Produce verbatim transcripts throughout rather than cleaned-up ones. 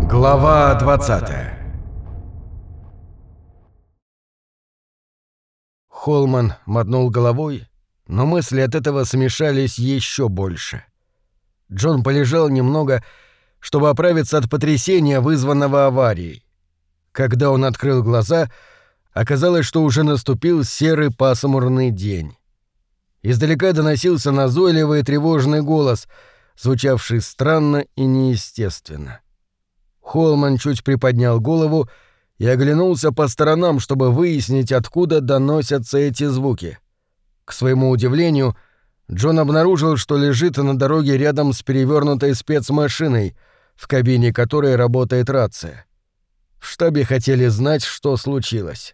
Глава двадцатая. Холман мотнул головой, но мысли от этого смешались еще больше. Джон полежал немного, чтобы оправиться от потрясения, вызванного аварией. Когда он открыл глаза, оказалось, что уже наступил серый пасмурный день. Издалека доносился назойливый и тревожный голос, звучавший странно и неестественно. Холман чуть приподнял голову и оглянулся по сторонам, чтобы выяснить, откуда доносятся эти звуки. К своему удивлению, Джон обнаружил, что лежит на дороге рядом с перевернутой спецмашиной, в кабине которой работает рация. В штабе хотели знать, что случилось.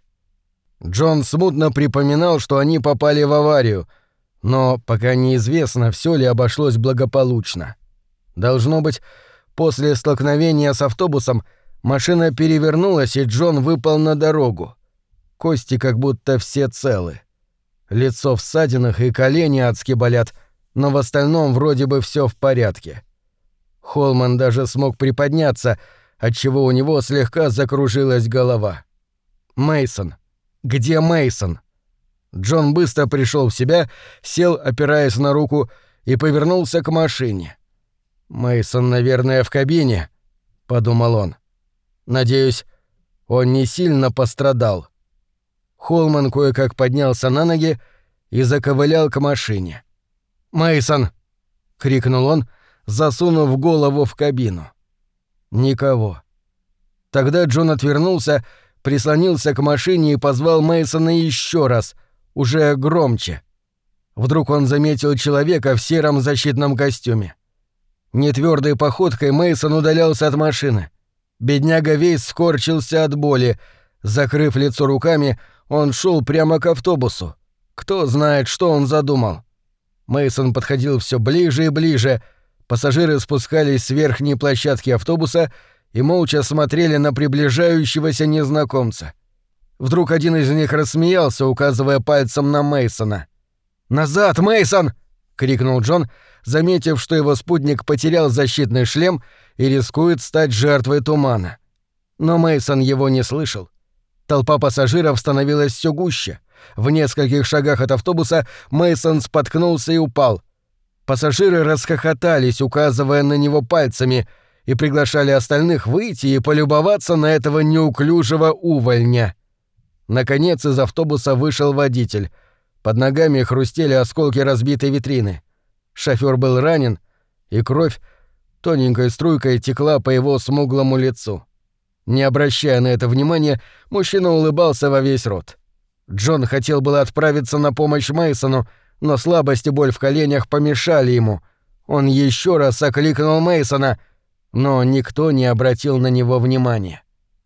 Джон смутно припоминал, что они попали в аварию, но пока неизвестно, все ли обошлось благополучно. Должно быть, после столкновения с автобусом машина перевернулась, и Джон выпал на дорогу. Кости как будто все целы. Лицо в ссадинах и колени адски болят, но в остальном вроде бы все в порядке. Холман даже смог приподняться, отчего у него слегка закружилась голова. Мейсон. Где Мейсон? Джон быстро пришел в себя, сел, опираясь на руку, и повернулся к машине. «Мейсон, наверное, в кабине», — подумал он. «Надеюсь, он не сильно пострадал». Холман кое-как поднялся на ноги и заковылял к машине. «Мейсон!» — крикнул он, засунув голову в кабину. Никого. Тогда Джон отвернулся, прислонился к машине и позвал Мейсона еще раз, уже громче. Вдруг он заметил человека в сером защитном костюме. Нетвёрдой походкой Мейсон удалялся от машины. Бедняга весь скорчился от боли. Закрыв лицо руками, он шел прямо к автобусу. Кто знает, что он задумал. Мейсон подходил все ближе и ближе. Пассажиры спускались с верхней площадки автобуса и молча смотрели на приближающегося незнакомца. Вдруг один из них рассмеялся, указывая пальцем на Мейсона. «Назад, Мейсон!» — крикнул Джон, заметив, что его спутник потерял защитный шлем и рискует стать жертвой тумана. Но Мейсон его не слышал. Толпа пассажиров становилась все гуще. В нескольких шагах от автобуса Мейсон споткнулся и упал. Пассажиры расхохотались, указывая на него пальцами, и приглашали остальных выйти и полюбоваться на этого неуклюжего увольня. Наконец из автобуса вышел водитель. Под ногами хрустели осколки разбитой витрины. Шофёр был ранен, и кровь тоненькой струйкой текла по его смуглому лицу. Не обращая на это внимания, мужчина улыбался во весь рот. Джон хотел было отправиться на помощь Мейсону, но слабость и боль в коленях помешали ему. Он еще раз окликнул Мейсона, но никто не обратил на него внимания.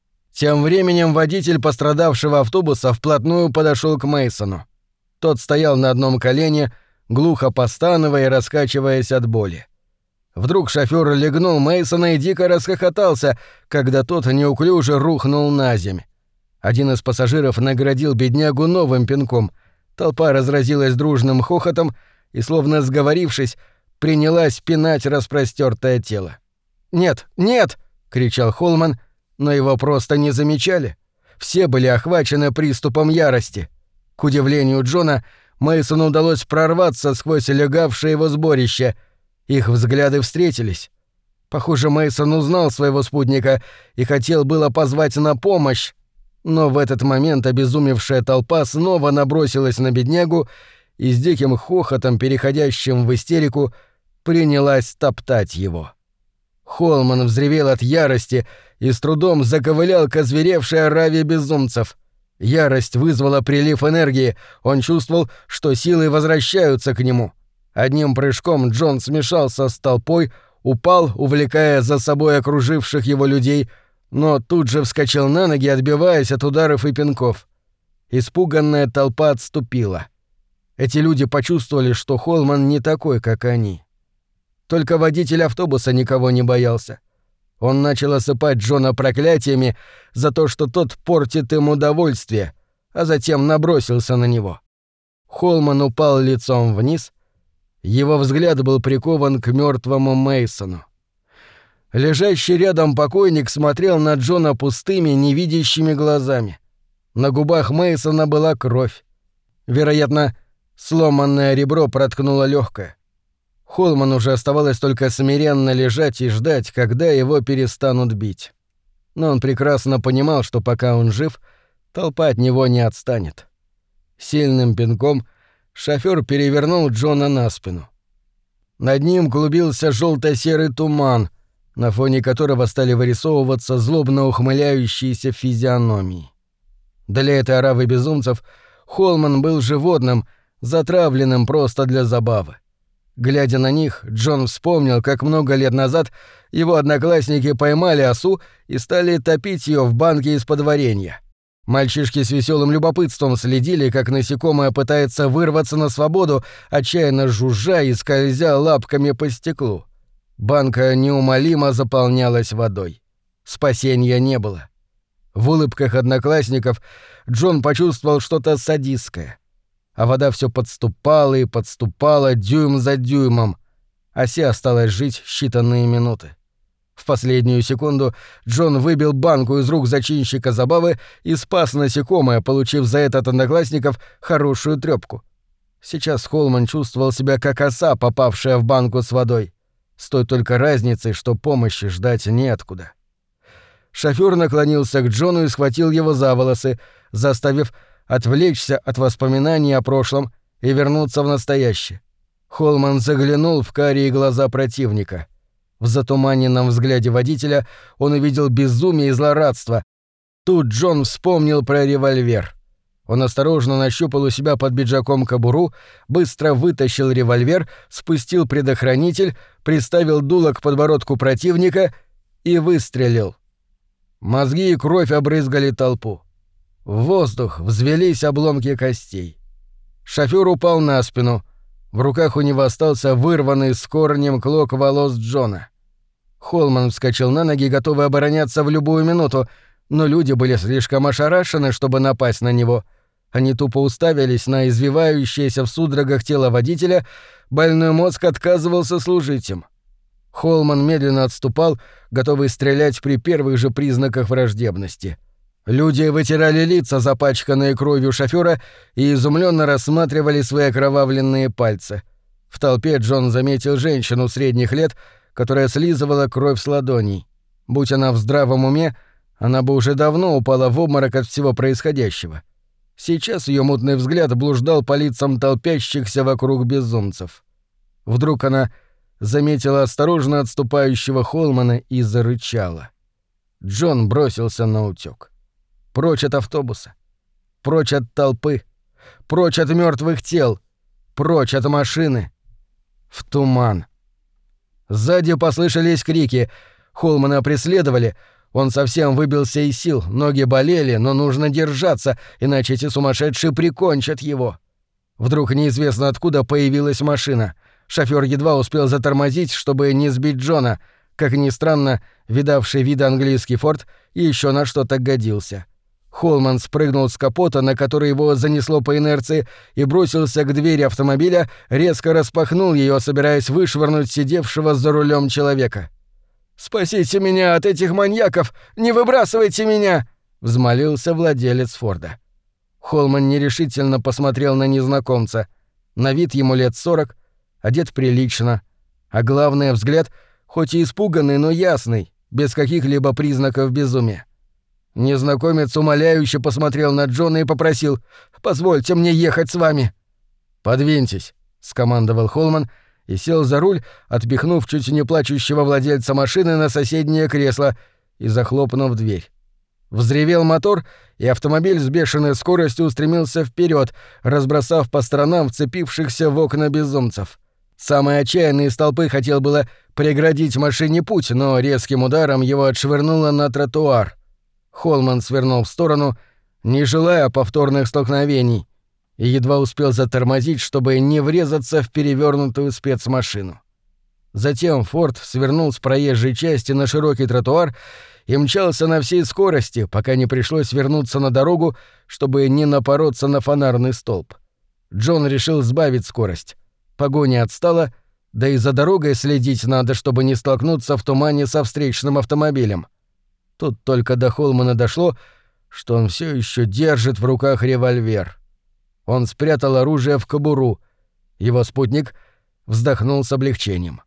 Тем временем водитель пострадавшего автобуса вплотную подошел к Мейсону. Тот стоял на одном колене, глухо постановая и раскачиваясь от боли. Вдруг шофёр легнул Мейсона и дико расхохотался, когда тот неуклюже рухнул на земь. Один из пассажиров наградил беднягу новым пинком. Толпа разразилась дружным хохотом и, словно сговорившись, принялась пинать распростёртое тело. «Нет, нет!» — кричал Холман, но его просто не замечали. Все были охвачены приступом ярости. К удивлению Джона, Мейсону удалось прорваться сквозь лягавшее его сборище. Их взгляды встретились. Похоже, Мейсон узнал своего спутника и хотел было позвать на помощь, но в этот момент обезумевшая толпа снова набросилась на беднягу и с диким хохотом, переходящим в истерику, принялась топтать его. Холман взревел от ярости и с трудом заковылял к озверевшей ораве безумцев. Ярость вызвала прилив энергии, он чувствовал, что силы возвращаются к нему. Одним прыжком Джон смешался с толпой, упал, увлекая за собой окруживших его людей, но тут же вскочил на ноги, отбиваясь от ударов и пинков. Испуганная толпа отступила. Эти люди почувствовали, что Холман не такой, как они. Только водитель автобуса никого не боялся. Он начал осыпать Джона проклятиями за то, что тот портит им удовольствие, а затем набросился на него. Холман упал лицом вниз. Его взгляд был прикован к мертвому Мейсону. Лежащий рядом покойник смотрел на Джона пустыми, невидящими глазами. На губах Мейсона была кровь. Вероятно, сломанное ребро проткнуло легкое. Холман уже оставалось только смиренно лежать и ждать, когда его перестанут бить. Но он прекрасно понимал, что пока он жив, толпа от него не отстанет. Сильным пинком шофёр перевернул Джона на спину. Над ним клубился желто-серый туман, на фоне которого стали вырисовываться злобно ухмыляющиеся физиономии. Для этой оравы безумцев Холман был животным, затравленным просто для забавы. Глядя на них, Джон вспомнил, как много лет назад его одноклассники поймали осу и стали топить ее в банке из-под варенья. Мальчишки с веселым любопытством следили, как насекомое пытается вырваться на свободу, отчаянно жужжа и скользя лапками по стеклу. Банка неумолимо заполнялась водой. Спасения не было. В улыбках одноклассников Джон почувствовал что-то садистское. А вода все подступала и подступала дюйм за дюймом. Осе осталось жить считанные минуты. В последнюю секунду Джон выбил банку из рук зачинщика забавы и спас насекомое, получив за это от одноклассников хорошую трёпку. Сейчас Холман чувствовал себя как оса, попавшая в банку с водой. С той только разницей, что помощи ждать неоткуда. Шофёр наклонился к Джону и схватил его за волосы, заставив отвлечься от воспоминаний о прошлом и вернуться в настоящее. Холман заглянул в карие глаза противника. В затуманенном взгляде водителя он увидел безумие и злорадство. Тут Джон вспомнил про револьвер. Он осторожно нащупал у себя под пиджаком кобуру, быстро вытащил револьвер, спустил предохранитель, приставил дуло к подбородку противника и выстрелил. Мозги и кровь обрызгали толпу. В воздух взвелись обломки костей. Шофёр упал на спину. В руках у него остался вырванный с корнем клок волос Джона. Холман вскочил на ноги, готовый обороняться в любую минуту, но люди были слишком ошарашены, чтобы напасть на него. Они тупо уставились на извивающееся в судорогах тело водителя, больной мозг отказывался служить им. Холман медленно отступал, готовый стрелять при первых же признаках враждебности. Люди вытирали лица, запачканные кровью шофёра, и изумленно рассматривали свои окровавленные пальцы. В толпе Джон заметил женщину средних лет, которая слизывала кровь с ладоней. Будь она в здравом уме, она бы уже давно упала в обморок от всего происходящего. Сейчас её мутный взгляд блуждал по лицам толпящихся вокруг безумцев. Вдруг она заметила осторожно отступающего Холмана и зарычала. Джон бросился наутёк. Прочь от автобуса, прочь от толпы, прочь от мёртвых тел, прочь от машины. В туман. Сзади послышались крики. Холмана преследовали. Он совсем выбился из сил, ноги болели, но нужно держаться, иначе эти сумасшедшие прикончат его. Вдруг неизвестно откуда появилась машина. Шофёр едва успел затормозить, чтобы не сбить Джона. Как ни странно, видавший виды английский «Форд» ещё на что-то годился. Холман спрыгнул с капота, на который его занесло по инерции, и бросился к двери автомобиля, резко распахнул её, собираясь вышвырнуть сидевшего за рулем человека. «Спасите меня от этих маньяков! Не выбрасывайте меня!» — взмолился владелец Форда. Холман нерешительно посмотрел на незнакомца. На вид ему лет сорок, одет прилично, а главное, взгляд, хоть и испуганный, но ясный, без каких-либо признаков безумия. Незнакомец умоляюще посмотрел на Джона и попросил: «Позвольте мне ехать с вами». «Подвиньтесь», — скомандовал Холман и сел за руль, отпихнув чуть не плачущего владельца машины на соседнее кресло и захлопнув дверь. Взревел мотор, и автомобиль с бешеной скоростью устремился вперед, разбросав по сторонам вцепившихся в окна безумцев. Самый отчаянный из толпы хотел было преградить машине путь, но резким ударом его отшвырнуло на тротуар. Холман свернул в сторону, не желая повторных столкновений, и едва успел затормозить, чтобы не врезаться в перевернутую спецмашину. Затем Форд свернул с проезжей части на широкий тротуар и мчался на всей скорости, пока не пришлось вернуться на дорогу, чтобы не напороться на фонарный столб. Джон решил сбавить скорость. Погоня отстала, Да и за дорогой следить надо, чтобы не столкнуться в тумане со встречным автомобилем. Тут только до Холмана дошло, что он все еще держит в руках револьвер. Он спрятал оружие в кобуру. Его спутник вздохнул с облегчением.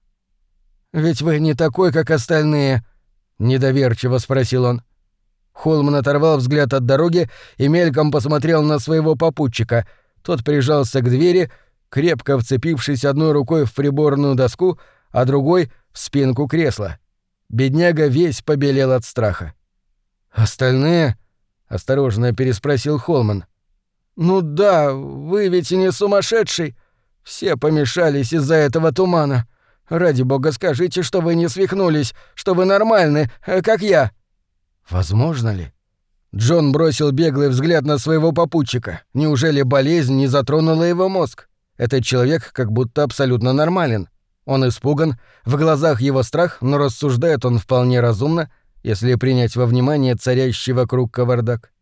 «Ведь вы не такой, как остальные?» — недоверчиво спросил он. Холман оторвал взгляд от дороги и мельком посмотрел на своего попутчика. Тот прижался к двери, крепко вцепившись одной рукой в приборную доску, а другой — в спинку кресла. Бедняга весь побелел от страха. «Остальные?» — осторожно переспросил Холман. «Ну да, вы ведь и не сумасшедший. Все помешались из-за этого тумана. Ради бога, скажите, что вы не свихнулись, что вы нормальны, как я». «Возможно ли?» Джон бросил беглый взгляд на своего попутчика. Неужели болезнь не затронула его мозг? Этот человек как будто абсолютно нормален. Он испуган, в глазах его страх, но рассуждает он вполне разумно, если принять во внимание царящий вокруг кавардак.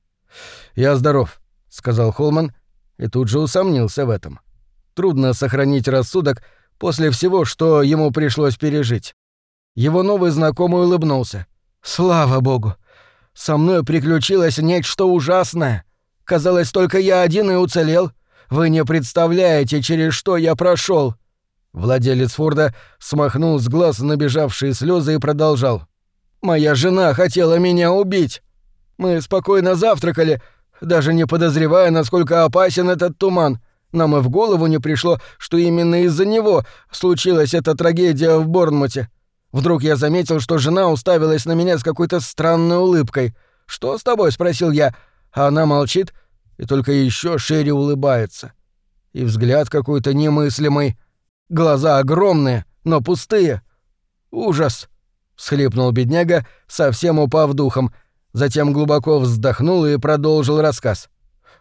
«Я здоров», — сказал Холман, и тут же усомнился в этом. Трудно сохранить рассудок после всего, что ему пришлось пережить. Его новый знакомый улыбнулся. «Слава богу! Со мной приключилось нечто ужасное. Казалось, только я один и уцелел. Вы не представляете, через что я прошел. Владелец Форда смахнул с глаз набежавшие слезы и продолжал. «Моя жена хотела меня убить. Мы спокойно завтракали, даже не подозревая, насколько опасен этот туман. Нам и в голову не пришло, что именно из-за него случилась эта трагедия в Борнмуте. Вдруг я заметил, что жена уставилась на меня с какой-то странной улыбкой. «Что с тобой?» — спросил я. А она молчит и только еще шире улыбается. И взгляд какой-то немыслимый. Глаза огромные, но пустые. Ужас!» — всхлипнул бедняга, совсем упав духом. Затем глубоко вздохнул и продолжил рассказ.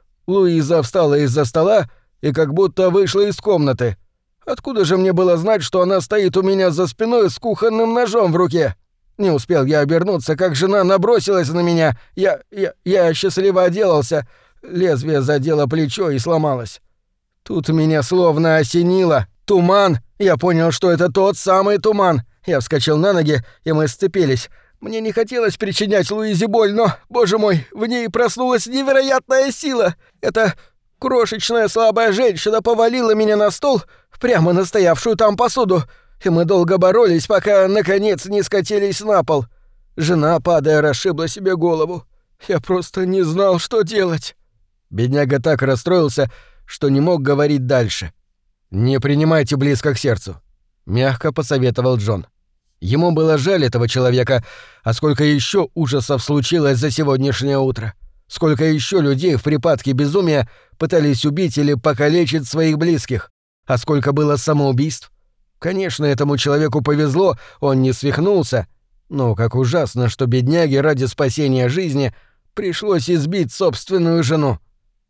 Луиза встала из-за стола и как будто вышла из комнаты. Откуда же мне было знать, что она стоит у меня за спиной с кухонным ножом в руке? Не успел я обернуться, как жена набросилась на меня. Я... я... я счастливо отделался. Лезвие задело плечо и сломалось. Тут меня словно осенило. Туман! Я понял, что это тот самый туман. Я вскочил на ноги, и мы сцепились. Мне не хотелось причинять Луизе боль, но, боже мой, в ней проснулась невероятная сила. Это... крошечная слабая женщина повалила меня на стол, прямо на стоявшую там посуду, и мы долго боролись, пока, наконец, не скатились на пол. Жена, падая, расшибла себе голову. Я просто не знал, что делать. Бедняга так расстроился, что не мог говорить дальше. «Не принимайте близко к сердцу», — мягко посоветовал Джон. Ему было жаль этого человека, а сколько еще ужасов случилось за сегодняшнее утро. Сколько еще людей в припадке безумия пытались убить или покалечить своих близких. А сколько было самоубийств. Конечно, этому человеку повезло, он не свихнулся. Но как ужасно, что бедняге ради спасения жизни пришлось избить собственную жену.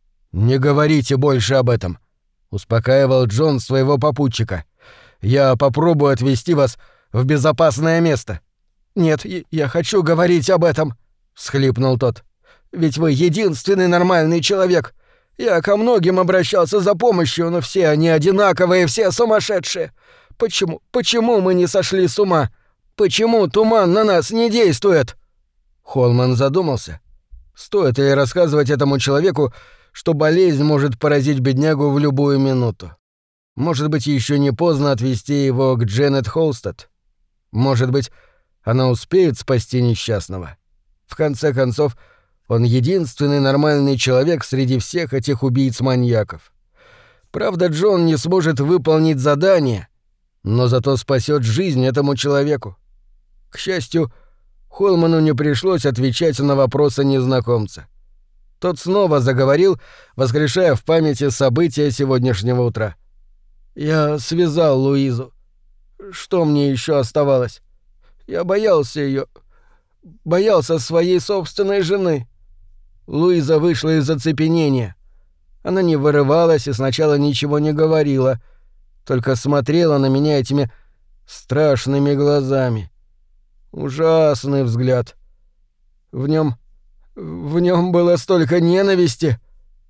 «Не говорите больше об этом», — успокаивал Джон своего попутчика. «Я попробую отвезти вас в безопасное место». «Нет, я хочу говорить об этом», — всхлипнул тот. «Ведь вы единственный нормальный человек. Я ко многим обращался за помощью, но все они одинаковые, все сумасшедшие. Почему, почему мы не сошли с ума? Почему туман на нас не действует?» Холман задумался. Стоит ли рассказывать этому человеку, что болезнь может поразить беднягу в любую минуту? Может быть, еще не поздно отвезти его к Дженнет Холстед? Может быть, она успеет спасти несчастного? В конце концов, он единственный нормальный человек среди всех этих убийц-маньяков. Правда, Джон не сможет выполнить задание, но зато спасет жизнь этому человеку. К счастью, Холману не пришлось отвечать на вопросы незнакомца. Тот снова заговорил, воскрешая в памяти события сегодняшнего утра. «Я связал Луизу. Что мне еще оставалось? Я боялся ее, боялся своей собственной жены. Луиза вышла из оцепенения. Она не вырывалась и сначала ничего не говорила, только смотрела на меня этими страшными глазами. Ужасный взгляд. В нем, в нем было столько ненависти».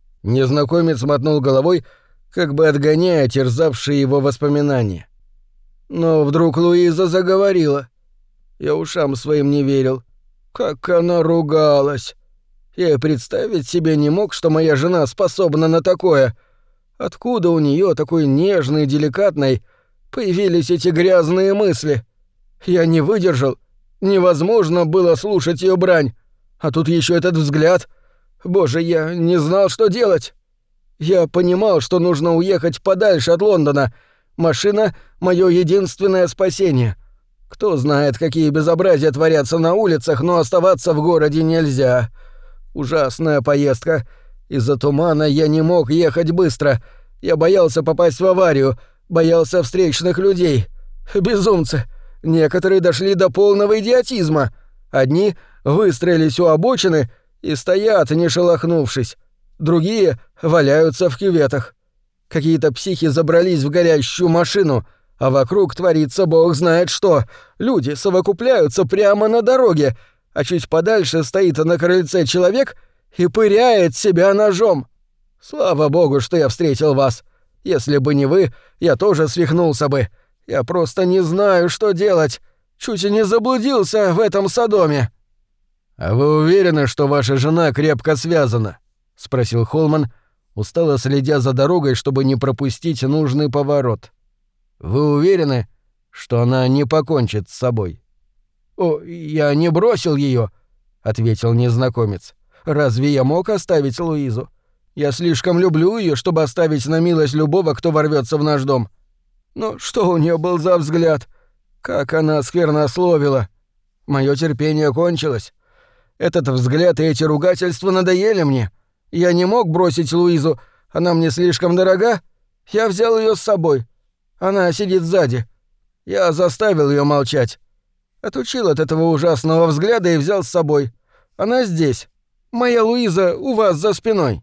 Незнакомец мотнул головой, как бы отгоняя терзавшие его воспоминания. Но вдруг Луиза заговорила. Я ушам своим не верил. Как она ругалась. Я и представить себе не мог, что моя жена способна на такое. Откуда у нее такой нежной, деликатной, появились эти грязные мысли? Я не выдержал. Невозможно было слушать ее брань. А тут еще этот взгляд. Боже, я не знал, что делать. Я понимал, что нужно уехать подальше от Лондона. Машина — мое единственное спасение. Кто знает, какие безобразия творятся на улицах, но оставаться в городе нельзя. Ужасная поездка. Из-за тумана я не мог ехать быстро. Я боялся попасть в аварию, боялся встречных людей. Безумцы. Некоторые дошли до полного идиотизма. Одни выстроились у обочины и стоят, не шелохнувшись. Другие валяются в кюветах. Какие-то психи забрались в горящую машину, а вокруг творится бог знает что. Люди совокупляются прямо на дороге, а чуть подальше стоит на крыльце человек и пыряет себя ножом. Слава богу, что я встретил вас. Если бы не вы, я тоже свихнулся бы. Я просто не знаю, что делать. Чуть не заблудился в этом Содоме». «А вы уверены, что ваша жена крепко связана?» — спросил Холман, устало следя за дорогой, чтобы не пропустить нужный поворот. «Вы уверены, что она не покончит с собой?» «О, я не бросил ее», — ответил незнакомец. «Разве я мог оставить Луизу? Я слишком люблю ее, чтобы оставить на милость любого, кто ворвется в наш дом. Но что у нее был за взгляд? Как она сквернословила! Мое терпение кончилось. Этот взгляд и эти ругательства надоели мне. Я не мог бросить Луизу, она мне слишком дорога. Я взял ее с собой. Она сидит сзади. Я заставил ее молчать. Отучил от этого ужасного взгляда и взял с собой. Она здесь. Моя Луиза у вас за спиной».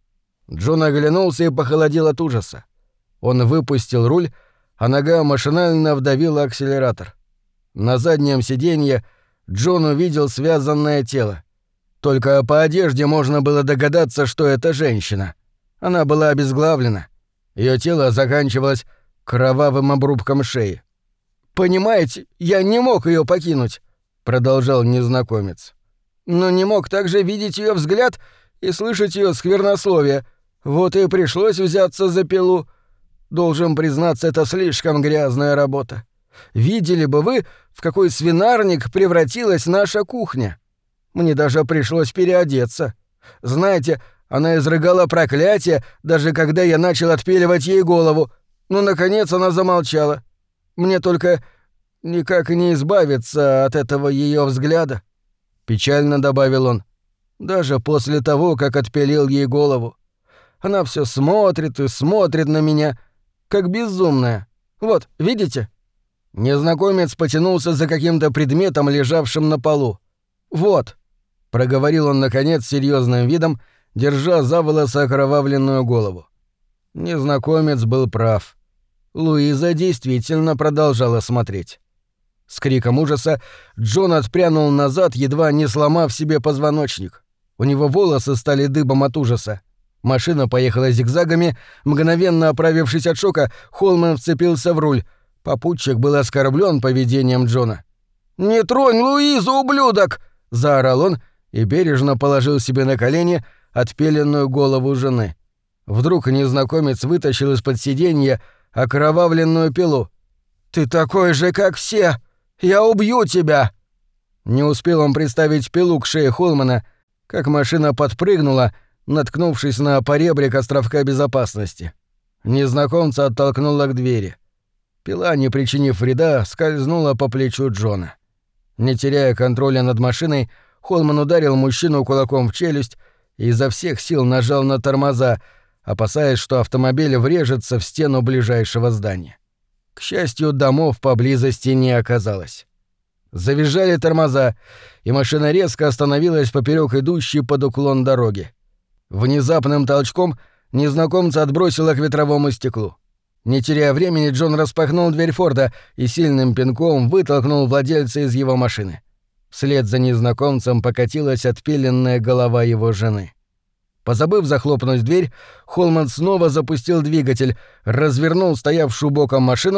Джон оглянулся и похолодел от ужаса. Он выпустил руль, а нога машинально вдавила акселератор. На заднем сиденье Джон увидел связанное тело. Только по одежде можно было догадаться, что это женщина. Она была обезглавлена. Ее тело заканчивалось кровавым обрубком шеи. «Понимаете, я не мог ее покинуть», — продолжал незнакомец. «Но не мог также видеть ее взгляд и слышать ее сквернословие. Вот и пришлось взяться за пилу. Должен признаться, это слишком грязная работа. Видели бы вы, в какой свинарник превратилась наша кухня. Мне даже пришлось переодеться. Знаете, она изрыгала проклятие, даже когда я начал отпиливать ей голову. Но, наконец, она замолчала. Мне только никак не избавиться от этого ее взгляда», — печально добавил он. «Даже после того, как отпилил ей голову. Она все смотрит и смотрит на меня, как безумная. Вот, видите?» Незнакомец потянулся за каким-то предметом, лежавшим на полу. «Вот», — проговорил он, наконец, серьезным видом, держа за волосы окровавленную голову. Незнакомец был прав. Луиза действительно продолжала смотреть. С криком ужаса Джон отпрянул назад, едва не сломав себе позвоночник. У него волосы стали дыбом от ужаса. Машина поехала зигзагами. Мгновенно оправившись от шока, Холман вцепился в руль. Попутчик был оскорблен поведением Джона. «Не тронь Луизу, ублюдок!» — заорал он и бережно положил себе на колени отпеленную голову жены. Вдруг незнакомец вытащил из-под сиденья окровавленную пилу. «Ты такой же, как все! Я убью тебя!» Не успел он приставить пилу к шее Холмана, как машина подпрыгнула, наткнувшись на поребрик островка безопасности. Незнакомца оттолкнула к двери. Пила, не причинив вреда, скользнула по плечу Джона. Не теряя контроля над машиной, Холман ударил мужчину кулаком в челюсть и изо всех сил нажал на тормоза, опасаясь, что автомобиль врежется в стену ближайшего здания. К счастью, домов поблизости не оказалось. Завизжали тормоза, и машина резко остановилась поперёк идущей под уклон дороги. Внезапным толчком незнакомца отбросило к ветровому стеклу. Не теряя времени, Джон распахнул дверь Форда и сильным пинком вытолкнул владельца из его машины. Вслед за незнакомцем покатилась отпиленная голова его жены. Позабыв захлопнуть дверь, Холман снова запустил двигатель, развернул стоявшую боком машину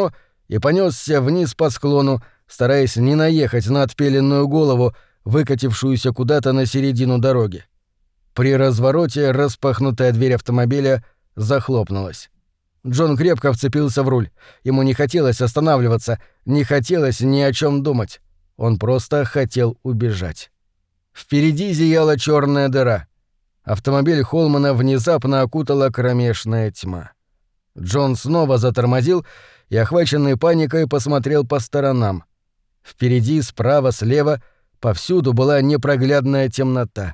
и понесся вниз по склону, стараясь не наехать на отпеленную голову, выкатившуюся куда-то на середину дороги. При развороте распахнутая дверь автомобиля захлопнулась. Джон крепко вцепился в руль. Ему не хотелось останавливаться, не хотелось ни о чем думать. Он просто хотел убежать. Впереди зияла черная дыра. Автомобиль Холмана внезапно окутала кромешная тьма. Джон снова затормозил и, охваченный паникой, посмотрел по сторонам. Впереди, справа, слева, повсюду была непроглядная темнота.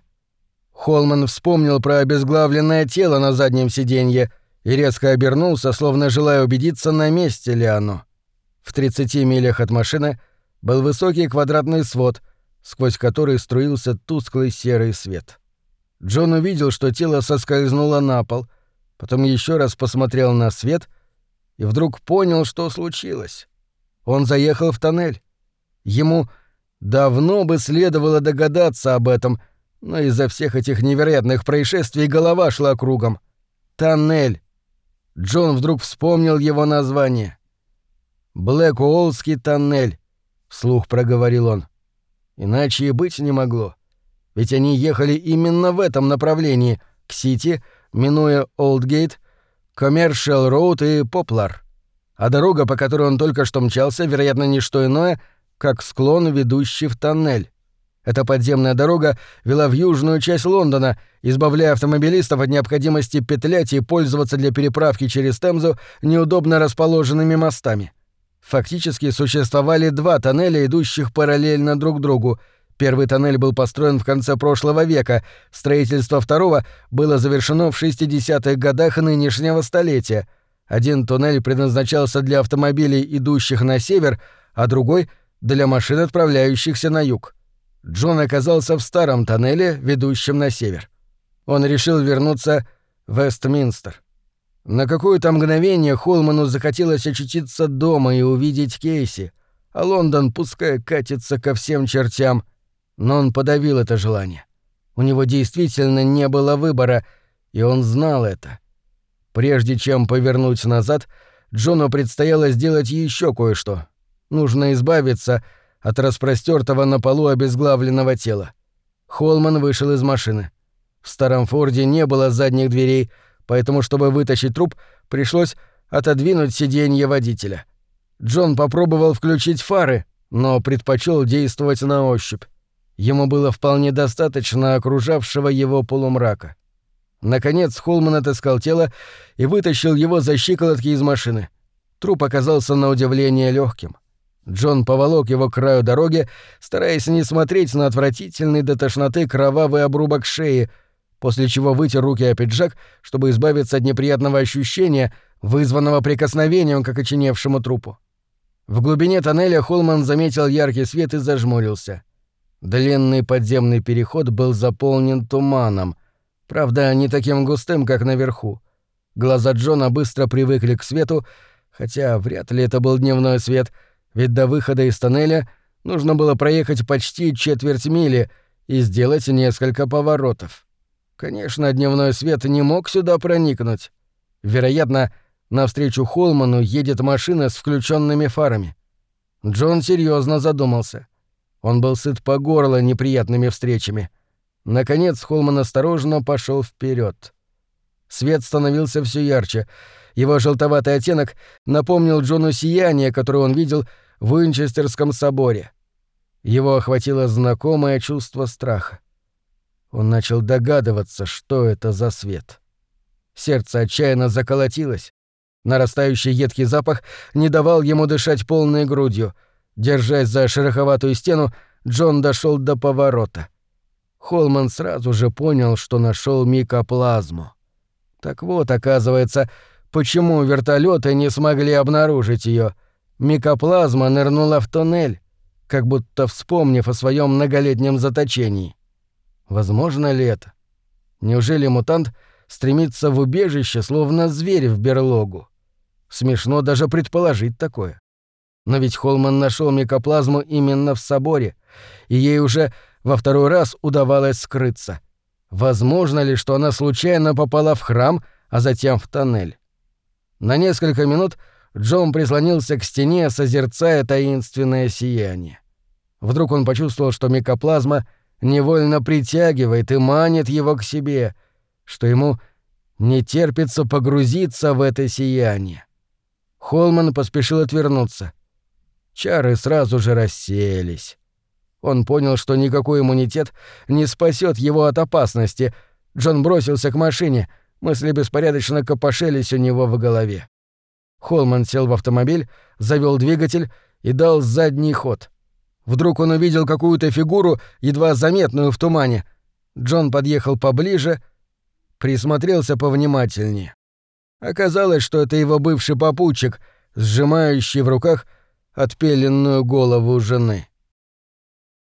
Холман вспомнил про обезглавленное тело на заднем сиденье и резко обернулся, словно желая убедиться, на месте ли оно. В тридцати милях от машины был высокий квадратный свод, сквозь который струился тусклый серый свет. Джон увидел, что тело соскользнуло на пол, потом еще раз посмотрел на свет и вдруг понял, что случилось. Он заехал в тоннель. Ему давно бы следовало догадаться об этом, но из-за всех этих невероятных происшествий голова шла кругом. Тоннель. Джон вдруг вспомнил его название. «Блэк-Уоллский тоннель», — вслух проговорил он. Иначе и быть не могло. Ведь они ехали именно в этом направлении, к Сити, минуя Олдгейт, Коммершиал Роуд и Поплар. А дорога, по которой он только что мчался, вероятно, не что иное, как склон, ведущий в тоннель. Эта подземная дорога вела в южную часть Лондона, избавляя автомобилистов от необходимости петлять и пользоваться для переправки через Темзу неудобно расположенными мостами. Фактически существовали два тоннеля, идущих параллельно друг другу. Первый тоннель был построен в конце прошлого века, строительство второго было завершено в шестидесятых годах нынешнего столетия. Один туннель предназначался для автомобилей, идущих на север, а другой — для машин, отправляющихся на юг. Джон оказался в старом тоннеле, ведущем на север. Он решил вернуться в Вестминстер. На какое-то мгновение Холману захотелось очутиться дома и увидеть Кейси, а Лондон пускай катится ко всем чертям, но он подавил это желание. У него действительно не было выбора, и он знал это. Прежде чем повернуть назад, Джону предстояло сделать еще кое-что. Нужно избавиться от распростертого на полу обезглавленного тела. Холман вышел из машины. В старом Форде не было задних дверей, поэтому, чтобы вытащить труп, пришлось отодвинуть сиденье водителя. Джон попробовал включить фары, но предпочел действовать на ощупь. Ему было вполне достаточно окружавшего его полумрака. Наконец Холман отыскал тело и вытащил его за щиколотки из машины. Труп оказался на удивление легким. Джон поволок его к краю дороги, стараясь не смотреть на отвратительный до тошноты кровавый обрубок шеи, после чего вытер руки о пиджак, чтобы избавиться от неприятного ощущения, вызванного прикосновением к окоченевшему трупу. В глубине тоннеля Холман заметил яркий свет и зажмурился. Длинный подземный переход был заполнен туманом, правда, не таким густым, как наверху. Глаза Джона быстро привыкли к свету, хотя вряд ли это был дневной свет, ведь до выхода из тоннеля нужно было проехать почти четверть мили и сделать несколько поворотов. Конечно, дневной свет не мог сюда проникнуть. Вероятно, навстречу Холману едет машина с включенными фарами. Джон серьезно задумался. Он был сыт по горло неприятными встречами. Наконец Холман осторожно пошел вперед. Свет становился все ярче. Его желтоватый оттенок напомнил Джону сияние, которое он видел в Уинчестерском соборе. Его охватило знакомое чувство страха. Он начал догадываться, что это за свет. Сердце отчаянно заколотилось. Нарастающий едкий запах не давал ему дышать полной грудью. Держась за шероховатую стену, Джон дошел до поворота. Холман сразу же понял, что нашел микоплазму. Так вот, оказывается, почему вертолеты не смогли обнаружить ее. Микоплазма нырнула в туннель, как будто вспомнив о своем многолетнем заточении. Возможно ли это? Неужели мутант стремится в убежище, словно зверь в берлогу? Смешно даже предположить такое. Но ведь Холман нашел микоплазму именно в соборе, и ей уже во второй раз удавалось скрыться. Возможно ли, что она случайно попала в храм, а затем в тоннель? На несколько минут Джон прислонился к стене, созерцая таинственное сияние. Вдруг он почувствовал, что микоплазма невольно притягивает и манит его к себе, что ему не терпится погрузиться в это сияние. Холман поспешил отвернуться. Чары сразу же рассеялись. Он понял, что никакой иммунитет не спасет его от опасности. Джон бросился к машине, мысли беспорядочно копошились у него в голове. Холман сел в автомобиль, завел двигатель и дал задний ход. Вдруг он увидел какую-то фигуру, едва заметную в тумане. Джон подъехал поближе, присмотрелся повнимательнее. Оказалось, что это его бывший попутчик, сжимающий в руках отпеленную голову жены.